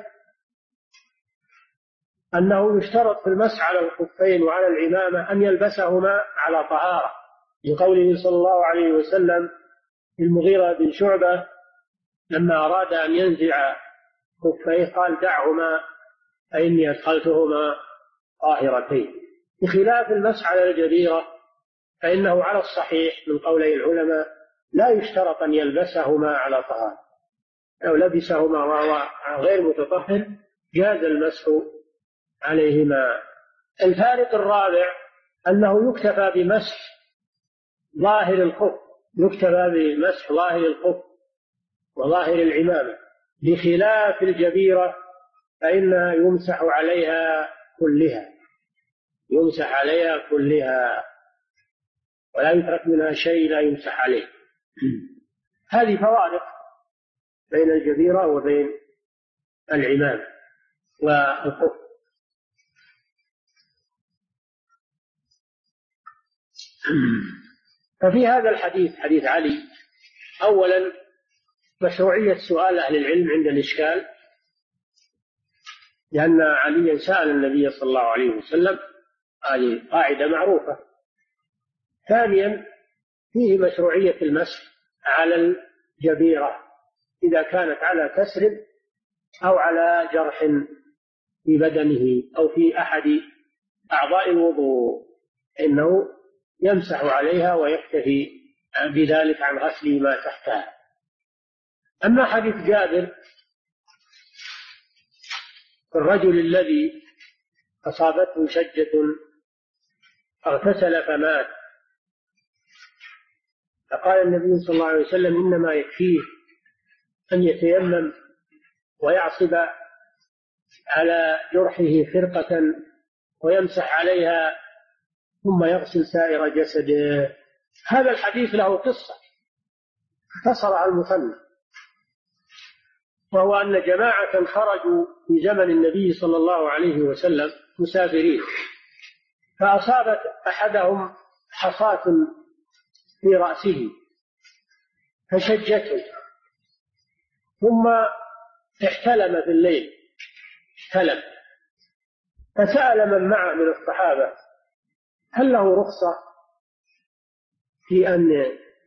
أنه يشترط في المسح على الخفين وعلى العمامة أن يلبسهما على طهارة، لقوله صلى الله عليه وسلم في المغيرة بن شعبة لما أراد أن ينزع خفيه قال دعهما فإني أدخلتهما طاهرتين. بخلاف المسح على الجبيرة فإنه على الصحيح من قولي العلماء لا يشترط أن يلبسهما على طهارة، لو لبسهما وهو غير متطهر جاز المسح عليهما. الفارق الرابع أنه يكتفى بمسح ظاهر الخف، يكتفى بمسح ظاهر الخف وظاهر العمامة، بخلاف الجبيرة فإنها يمسح عليها كلها، يمسح عليها كلها ولا يترك منها شيء لا يمسح عليه. هذه فوارق بين الجبيرة وبين العمامة والخف. ففي هذا الحديث، حديث علي، أولا مشروعية سؤال أهل العلم عند الإشكال، لأن عليا سأل النبي صلى الله عليه وسلم، هذه قاعدة معروفة. ثانيا فيه مشروعية المسح على الجبيرة إذا كانت على كسر أو على جرح في بدنه أو في أحد أعضاء الوضوء، إنه يمسح عليها ويكتفي بذلك عن غسل ما تحتها. أما حديث جابر الرجل الذي أصابته شجة اغتسل فمات، فقال النبي صلى الله عليه وسلم إنما يكفيه أن يتيمم ويعصب على جرحه فرقة ويمسح عليها ثم يغسل سائر جسده. هذا الحديث له قصة اختصرها المصنف، وهو أن جماعة خرجوا في زمن النبي صلى الله عليه وسلم مسافرين، فأصابت أحدهم حصاة في رأسه فشجته، ثم احتلم في الليل، احتلم فسأل من معه من الصحابة هل له رخصة في أن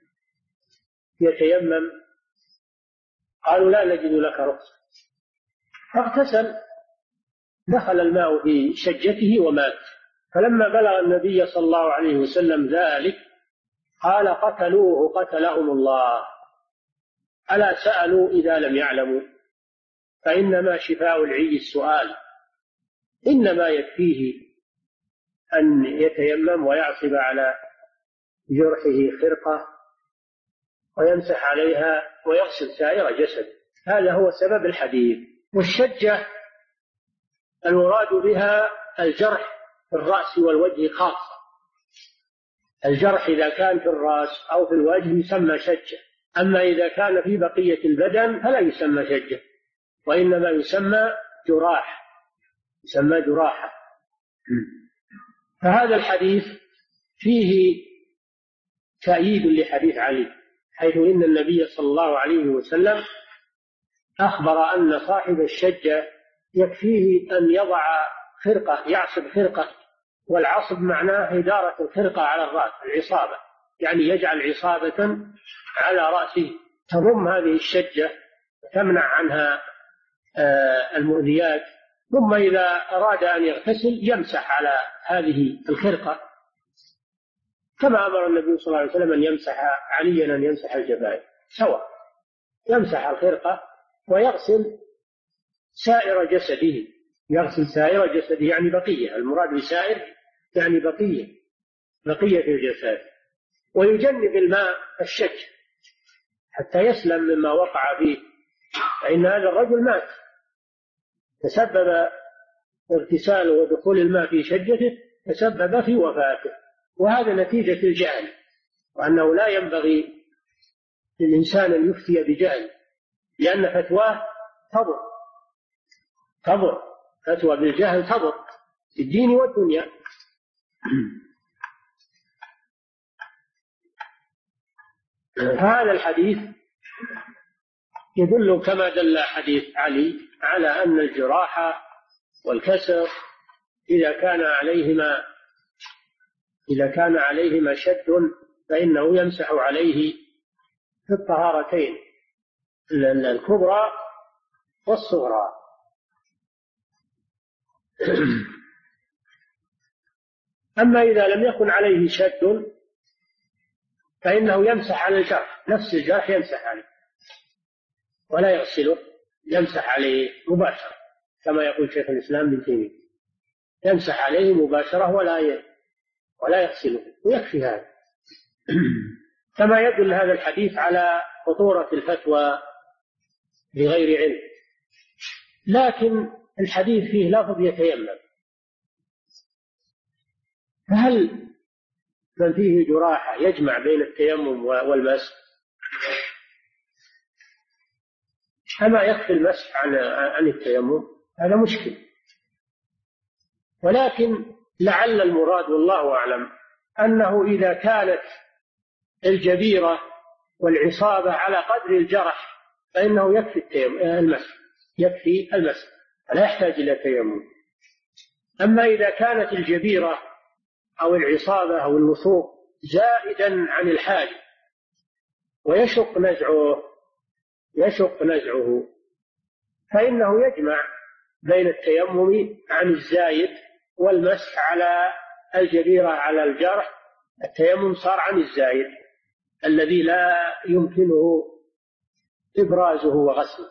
يتيمم؟ قالوا لا نجد لك رخصة. فاغتسل، دخل الماء في شجته ومات. فلما بلغ النبي صلى الله عليه وسلم ذلك قال قتلوه قتلهم الله، ألا سألوا إذا لم يعلموا؟ فإنما شفاء العي السؤال، إنما يكفيه أن يتيمم ويعصب على جرحه خرقة ويمسح عليها ويغسل سائر جسده. هذا هو سبب الحديث. والشجة المراد بها الجرح في الرأس والوجه خاصة. الجرح إذا كان في الرأس أو في الوجه يسمى شجة، أما إذا كان في بقية البدن فلا يسمى شجة، وإنما يسمى جراح، يسمى جراحة. فهذا الحديث فيه تأييد لحديث علي، حيث إن النبي صلى الله عليه وسلم أخبر أن صاحب الشجة يكفيه أن يضع خرقة، يعصب خرقة، والعصب معناه إدارة الخرقة على الرأس، العصابة، يعني يجعل عصابة على رأسه تضم هذه الشجة تمنع عنها المؤذيات. ثم إذا أراد أن يغتسل يمسح على هذه الخرقة، كما أمر النبي صلى الله عليه وسلم أن يمسح عليا أن يمسح الجبائر سواء، يمسح الخرقة ويغسل سائر جسده، يغسل سائر جسده يعني بقية، المراد بسائر يعني بقية الجسد، ويجنب الماء الشج حتى يسلم مما وقع فيه، فإن هذا الرجل مات تسبب اغتساله ودخول الماء في شجته تسبب في وفاته، وهذا نتيجة الجهل، وأنه لا ينبغي للإنسان أن يفتي بجهل، لأن فتواه تضر، فتوى بالجهل تضر في الدين والدنيا. هذا الحديث يدل كما دل حديث علي على أن الجراحة والكسر إذا كان عليهما شد فإنه يمسح عليه في الطهارتين الكبرى والصغرى. أما إذا لم يكن عليه شد فإنه يمسح على الجرح، نفس الجرح يمسح عليه ولا يغسله، يمسح عليه مباشرة كما يقول شيخ الإسلام ابن تيمية، يمسح عليه مباشرة ولا يغسله، ويكفي هذا. كما يدل هذا الحديث على خطورة الفتوى بغير علم. لكن الحديث فيه لفظ يتيمم، فهل من فيه جراحة يجمع بين التيمم والمسح؟ أما يكفي المسح عن التيمم؟ هذا مشكل. ولكن لعل المراد والله أعلم أنه إذا كانت الجبيرة والعصابة على قدر الجرح فإنه يكفي المسح، فلا يحتاج إلى تيمم. أما إذا كانت الجبيرة أو العصابة أو الوثوق زائدا عن الحاجة ويشق نزعه فإنه يجمع بين التيمم عن الزايد والمسح على الجبيرة على الجرح. التيمم صار عن الزايد الذي لا يمكنه إبرازه وغسله.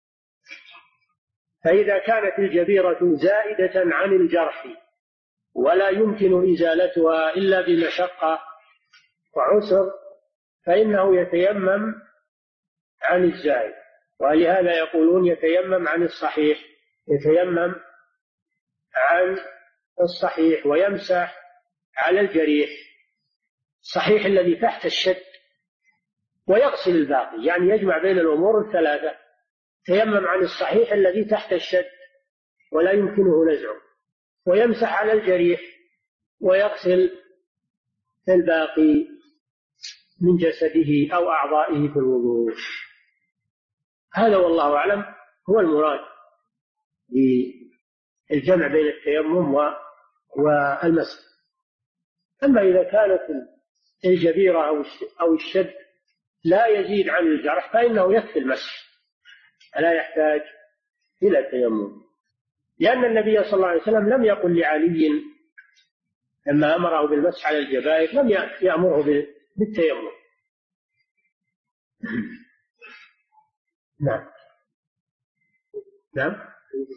فإذا كانت الجبيرة زائدة عن الجرح ولا يمكن إزالتها إلا بمشقة وعسر فإنه يتيمم عن الزائد. ولهذا يقولون يتيمم عن الصحيح، يتيمم عن الصحيح ويمسح على الجريح، الصحيح الذي تحت الشد، ويغسل الباقي، يعني يجمع بين الأمور الثلاثة، يتيمم عن الصحيح الذي تحت الشد ولا يمكنه نزعه، ويمسح على الجريح، ويغسل الباقي من جسده أو أعضائه في الوضوء. هذا والله أعلم هو المراد الجمع بين التيمم والمسح. أما إذا كانت الجبيرة أو الشد لا يزيد عن الجرح فإنه يكفي المسح، لا يحتاج إلى تيمم، لأن النبي صلى الله عليه وسلم لم يقل لعلي لما أمره بالمسح على الجبائر لم يأمره بالتيمم. نعم. نعم.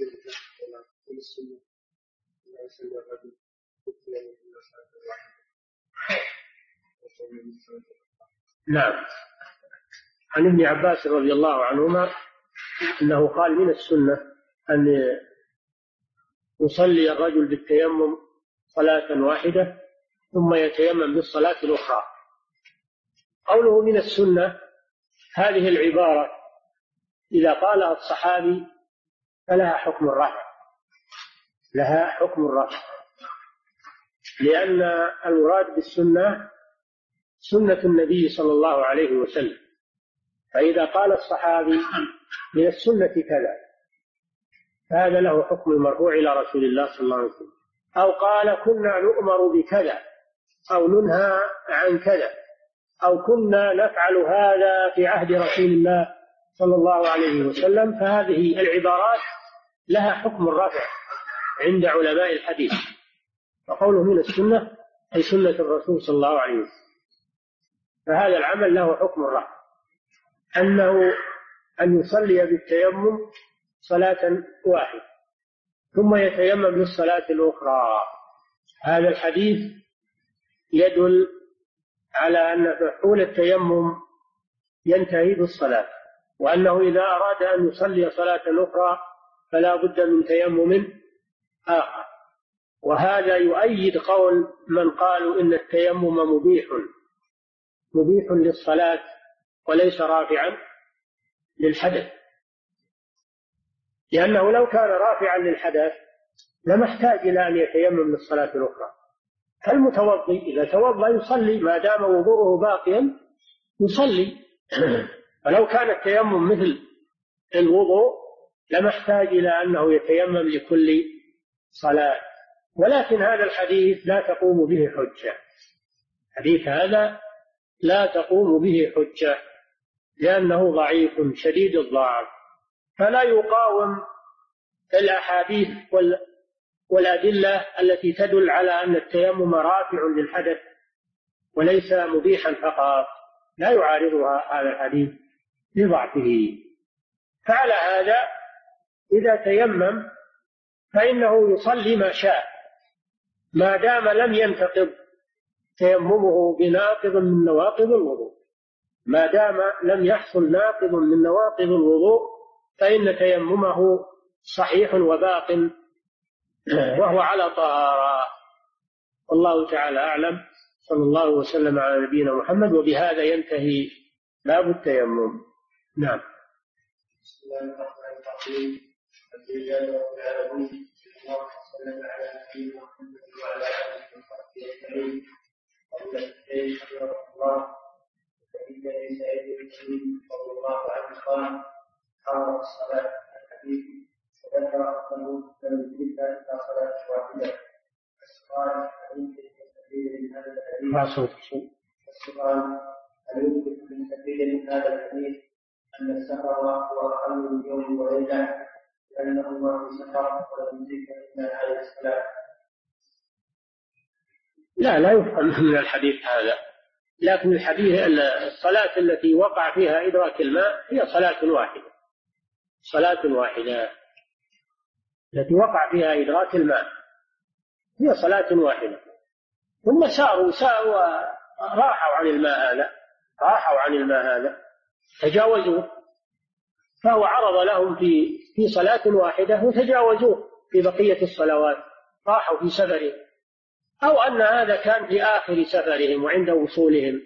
نعم. عن ابن عباس رضي الله عنهما أنه قال من السنة أن يصلي الرجل بالتيمم صلاة واحدة ثم يتيمم بالصلاة الأخرى. قوله من السنة هذه العبارة إذا قالها الصحابي فلها حكم الرفع، لها حكم الرفع، لأن المراد بالسنة سنة النبي صلى الله عليه وسلم. فإذا قال الصحابي من السنة كذا فهذا له حكم المرفوع إلى رسول الله صلى الله عليه وسلم، أو قال كنا نؤمر بكذا أو ننهى عن كذا أو كنا نفعل هذا في عهد رسول الله صلى الله عليه وسلم، فهذه العبارات لها حكم الرفع عند علماء الحديث. فقوله من السنة أي سنة الرسول صلى الله عليه وسلم، فهذا العمل له حكم الرفع، أنه أن يصلي بالتيمم صلاة واحدة ثم يتيمم للصلاة الأخرى. هذا الحديث يدل على أن مفعول التيمم ينتهي بالصلاة، وأنه إذا أراد أن يصلي صلاة أخرى فلا بد من تيمم آخر. وهذا يؤيد قول من قالوا إن التيمم مبيح للصلاة وليس رافعا للحدث، لأنه لو كان رافعا للحدث لما احتاج إلى أن يتيمم للصلاة الأخرى. فالمتوضي إذا توضأ يصلي ما دام وضوءه باقيا يصلي، ولو كان التيمم مثل الوضوء لما احتاج إلى أنه يتيمم لكل صلاة. ولكن هذا الحديث لا تقوم به حجة، حديث هذا لا تقوم به حجة لأنه ضعيف شديد الضعف، فلا يقاوم الأحاديث والأدلة التي تدل على أن التيمم رافع للحدث وليس مبيحا فقط، لا يعارضها هذا الحديث لضعفه. فعلى هذا إذا تيمم فإنه يصلي ما شاء ما دام لم ينتقض تيممه بناقض من نواقض الوضوء، ما دام لم يحصل ناقض من نواقض الوضوء فإن تيممه صحيح وباق وهو على طهارة. والله تعالى أعلم، صلى الله وسلم على نبينا محمد. وبهذا ينتهي باب التيمم. نعم. بسم الله الرحمن الرحيم. الحمد لله رب العالمين، اللهم صل على نبينا محمد وعلى آله وصحبه أجمعين. قبل الشيخ رحمه الله فإن سعيد بن مسيب رضي الله عنه قال حرم الصلاة الحديث وذكر أنه لم يجد إلا صلاة واحدة. السؤال هل يمكن التستفيد من هذا الحديث؟ السؤال هل يمكن التستفيد من هذا الحديث أن السفر هو أقل من يوم وليلة لأنهما في سفر ولم يجد إلا عليه السلام؟ لا يفهم من الحديث هذا، لكن الحديث الصلاة التي وقع فيها إدراك الماء هي صلاة واحدة التي وقع فيها إدراك الماء هي صلاة واحدة. ثم ساروا راحوا عن الماء هذا تجاوزوه، فهو عرض لهم في صلاة واحدة وتجاوزوه في بقية الصلوات، راحوا في سفرهم، أو أن هذا كان في آخر سفرهم وعند وصولهم.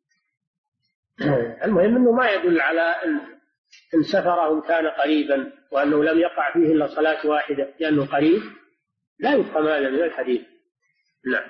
المهم أنه ما يدل على أن سفرهم كان قريبا وأنه لم يقع فيه إلا صلاة واحدة لأنه قريب، لا يفهم هذا من الحديث. نعم.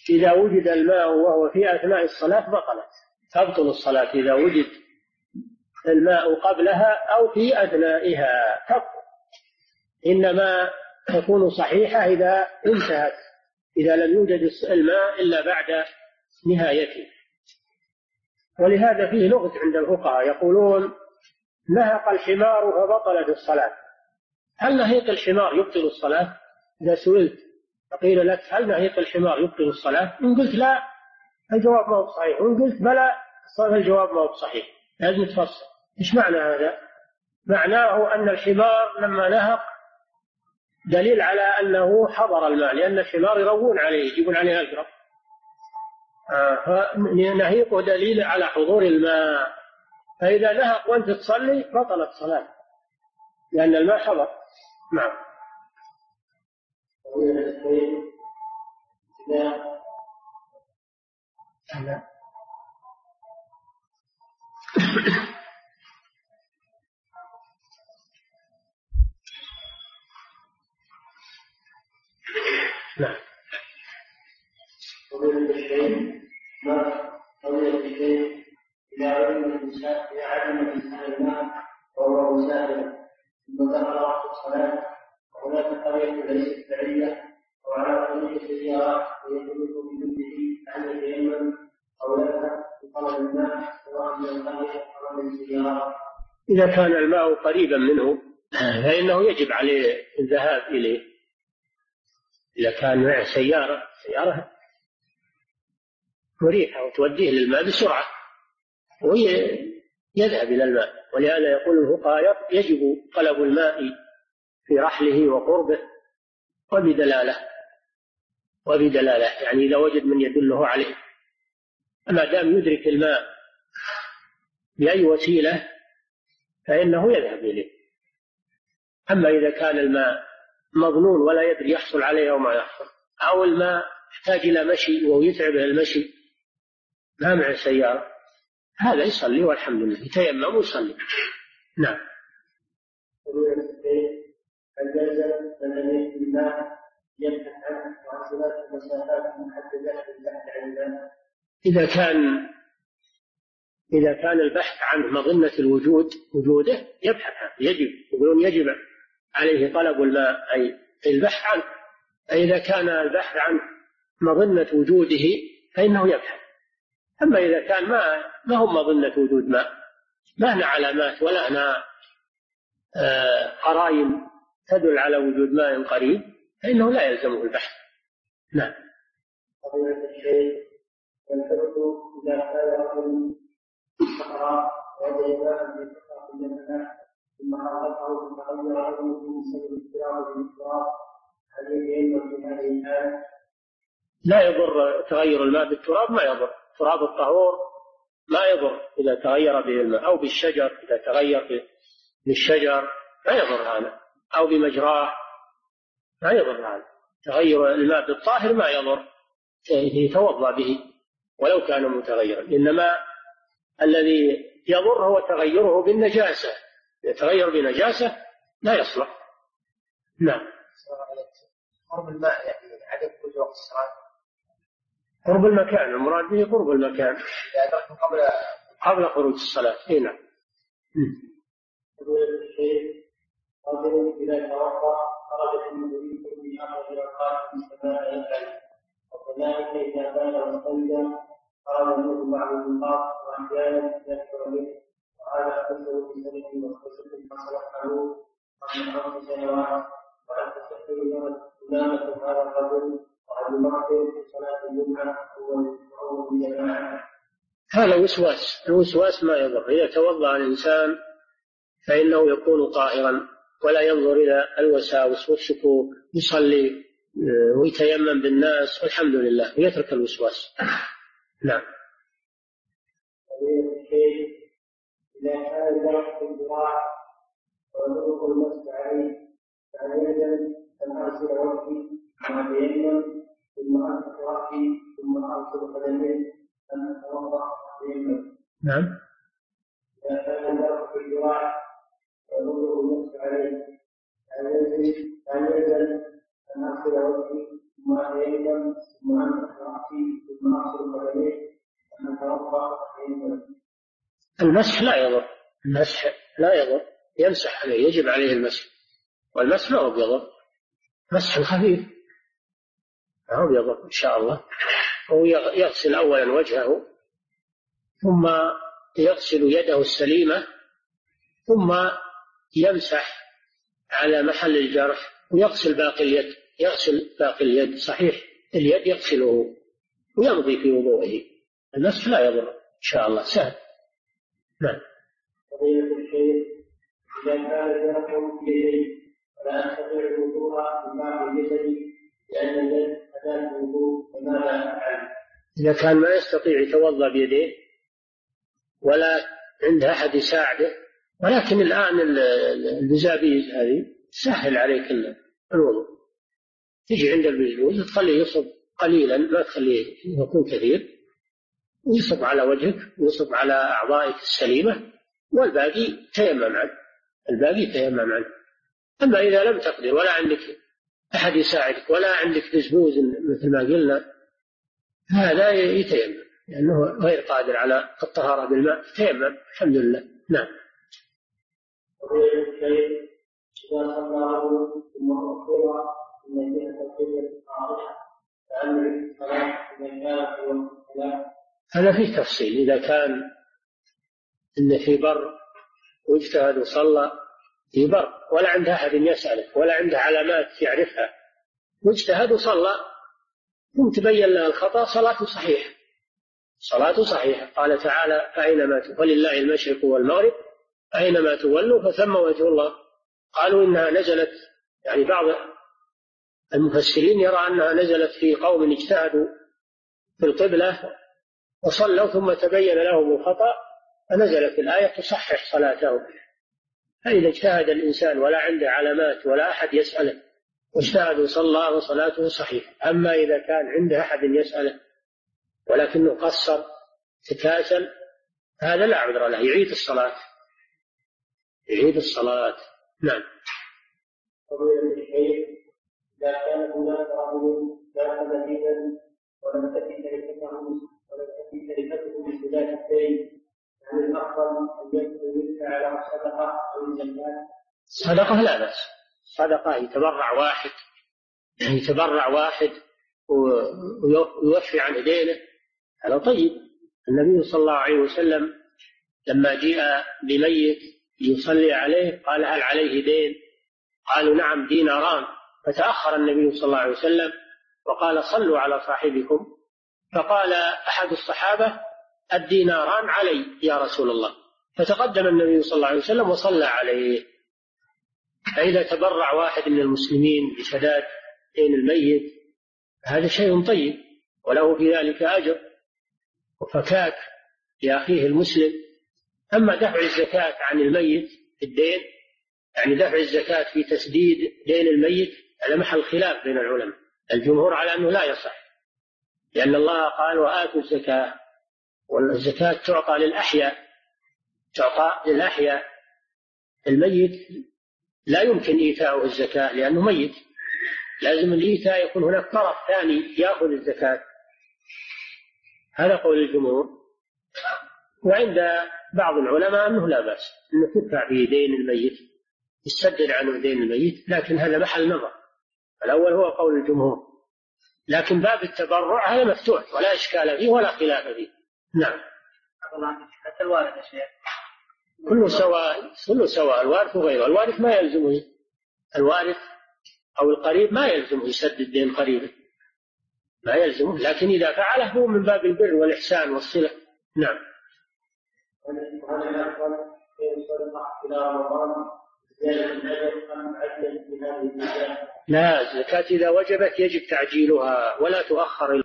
إذا وجد الماء وهو في أثناء الصلاة بطلت، تبطل الصلاة إذا وجد الماء قبلها أو في أثنائها تبطل، إنما تكون صحيحة إذا انتهت، إذا لم يوجد الماء إلا بعد نهايته. ولهذا فيه لغة عند الفقهاء يقولون نهق الحمار فبطلت الصلاة. هل نهيق الحمار يبطل الصلاة؟ إذا سئلت فقيل لك هل نهيق الحمار يبطل الصلاة؟ إن قلت لا الجواب ما هو صحيح، وإن قلت بلى الجواب ما هو صحيح. لازم تفصل إيش معنى هذا؟ معناه أن الحمار لما نهق دليل على أنه حضر الماء، لأن الحمار يروون عليه يجيبون عليه أجرب، فنهيقه دليل على حضور الماء، فإذا نهق وأنت تصلي بطلت صلاة لأن الماء حضر. نعم. نعم. قضية الشيء ما قضية الشيء إذا عدم الإنسان الماء وهو مسافر ثم دخل وقت الصلاة وهناك طريق ليست بعيدة وعلى طريق السيارات ويملك بجنبه عن اليمن أو يذهب بطلب الماء سواء من القرية أو من السيارات. إذا كان الماء قريبا منه فإنه يجب عليه الذهاب إليه. إذا كان معه سيارة مريحة وتوديه للماء بسرعة ويذهب إلى الماء. ولهذا يقول الفقهاء يجب طلب الماء في رحله وقربه وبدلالة، يعني إذا وجد من يدله عليه، ما دام يدرك الماء بأي وسيلة فإنه يذهب إليه. أما إذا كان الماء مظنون ولا يدري يحصل عليه أو ما يحصل، أو الماء يحتاج إلى مشي وهو يتعبه المشي ما معه سيارة، هذا يصلي والحمد لله، يتيمم ويصلي. نعم. الجزء الذي في الماء يبحث عنه وعن صلاة المسافات المحددة للبحث عن الماء. إذا كان البحث عنه مظنة وجوده يبحث عنه، يجب عليه طلب الماء أي البحث عنه. فإذا كان البحث عن مظنة وجوده فإنه يبحث. أما إذا كان ما هو مظنة وجود ماء، ما هنا علامات ولا هنا قرائن تدل على وجود ماء قريب، فإنه لا يلزمه البحث. نعم. قضية الشيء والحفظ إذا كان رجل صحراء وجد ماء في صحراء الجنة ثم خلقه فتغير عينه من سبب اضطراب بالتراب، هل يتيمم في هذه الحالة؟ لا يضر تغير الماء بالتراب، ما يضر. تراب الطهور ما يضر إذا تغير به الماء، أو بالشجر إذا تغير بالشجر ما يضر هذا، أو بمجراه ما يضر هذا. تغير الماء بالطاهر ما يضر، يتوضأ به ولو كان متغيرا. إنما الذي يضر هو تغيره بالنجاسة، يتغير بنجاسة لا يصلح. نعم. قرب الماء يعني عدم وجود وقت الصلاة. قرب المكان، المراد به قرب المكان قبل خروج الصلاة. نعم. رجل إذا توضأ خرجت من ذريته في أحد أوقات السماء يفعل، وكذلك إذا بال واستنجى خرج منه بعض النقاط وأحيانا يكثر منه، وهذا كله في سنة وخصوص حصلت له قبل 5 سنوات. وأن تستحيل إمامة هذا الرجل وأن يمكن في صلاة الجمعة وهو بالجماعة. هذا الوسواس ما يضر. إذا توضأ الإنسان فإنه يكون طاهرا ولا ينظر إلى الوساوس والشكوك، يصلي ويتيمم بالناس والحمد لله، ويترك الوسواس. نعم. إذا كان الجرح في الذراع ويطلق المسح عليه فعليا أن أغسل وجهي ثم أتيمم ثم أغسل رأسي ثم أغسل قدمي ثم أتوضأ أتيمم. نعم. إذا كان الجرح في الذراع ويطلق المسح عليه فعليا أن أغسل وجهي ثم أتيمم ثم أغسل رأسي المسح لا يضر، المسح لا يضر، يمسح عليه، يجب عليه المسح، والمسح ما هو بيضر، مسح خفيف ما هو بيضر إن شاء الله. هو يغسل أولا وجهه، ثم يغسل يده السليمة، ثم يمسح على محل الجرح، ويغسل باقي اليد، يغسل باقي اليد، صحيح اليد يغسله ويمضي في وضوءه. المسح لا يضر إن شاء الله، سهل. نعم. فضيلة الشيخ، إذا كان الجرح في يديه فلا أستطيع الوضوء بماء جسدي لأن اليد أداة الوضوء، فماذا أفعل؟ إذا كان ما يستطيع يتوضأ بيديه ولا عنده أحد يساعده، ولكن الآن البزابيز هذه سهل عليك الوضوء، تجي عند البزبوز تخليه يصب قليلا، ما تخليه يكون كثير، ويصب على وجهك ويصب على أعضائك السليمة، والباقي تيمم عنه، الباقي تيمم عنه. أما إذا لم تقدر ولا عندك أحد يساعدك ولا عندك بزبوز مثل ما قلنا، هذا يتيمم لأنه غير قادر على الطهارة بالماء، تيمم الحمد لله. نعم. فضيلة الشيخ، إذا صلى رجل ثم أخر من جهة القبلة الصالحة فأمر الصلاة إذا كان في وقت الصلاة؟ هذا فيه تفصيل، إذا كان إن في بر واجتهد وصلى في بر ولا عنده أحد يسأله ولا عنده علامات يعرفها، واجتهد وصلى ثم تبين له الخطأ، صلاته صحيحة، صلاته صحيحة. قال تعالى: ولله المشرق والمغرب أينما تولوا فثم وجه الله. قالوا إنها نزلت، يعني بعض المفسرين يرى أنها نزلت في قوم اجتهدوا في القبلة وصلوا ثم تبين لهم الخطأ فنزلت الآية تصحح صلاتهم. فإذا اجتهد الإنسان ولا عنده علامات ولا أحد يسأله واجتهد وصلى وصلاته صحيحة. أما إذا كان عنده أحد يسأله ولكنه قصر تكاسل، هذا لا عذر له، يعيد الصلاة، يعيد الصلاة. نعم. فضيلة الشيخ، إذا كان هناك رجل دخل دينا ولم تكن شركته بسداد الدين، يعني الأفضل أن يدفع على الصدقة أو الزكاة؟ صدقة لا بأس، صدقة يتبرع واحد ويوفي عن دينه، هذا طيب. النبي صلى الله عليه وسلم لما جاء بميت يصلي عليه قال: هل عليه دين؟ قالوا: نعم، ديناران. فتأخر النبي صلى الله عليه وسلم وقال: صلوا على صاحبكم. فقال أحد الصحابة: الديناران علي يا رسول الله. فتقدم النبي صلى الله عليه وسلم وصلى عليه. فإذا تبرع واحد من المسلمين بسداد دين الميت هذا شيء طيب، وله في ذلك أجر وفكاك لأخيه المسلم. أما دفع الزكاة عن الميت في الدين، يعني دفع الزكاة في تسديد دين الميت، هذا محل خلاف بين العلماء. الجمهور على أنه لا يصح، لأن الله قال: وآتوا الزكاة، والزكاة تعطى للأحياء. الميت لا يمكن إيتاؤه الزكاة لأنه ميت، لازم الإيتاء يكون هناك طرف ثاني يأخذ الزكاة. هذا قول الجمهور. وعند بعض العلماء أنه لا بأس أنه تدفع به دين الميت، يسدد عنه دين الميت، لكن هذا محل نظر. الأول هو قول الجمهور، لكن باب التبرع هذا مفتوح ولا إشكال فيه ولا خلاف فيه. نعم. حتى الوارث يا شيخ كله سواء الوارث وغيره. الوارث ما يلزمه، الوارث أو القريب ما يلزمه يسدد دين قريبه، ما يلزمه، لكن إذا فعله هو من باب البر والإحسان والصلة. نعم. لا، الزكاة إذا وجبت يجب تعجيلها ولا تؤخر.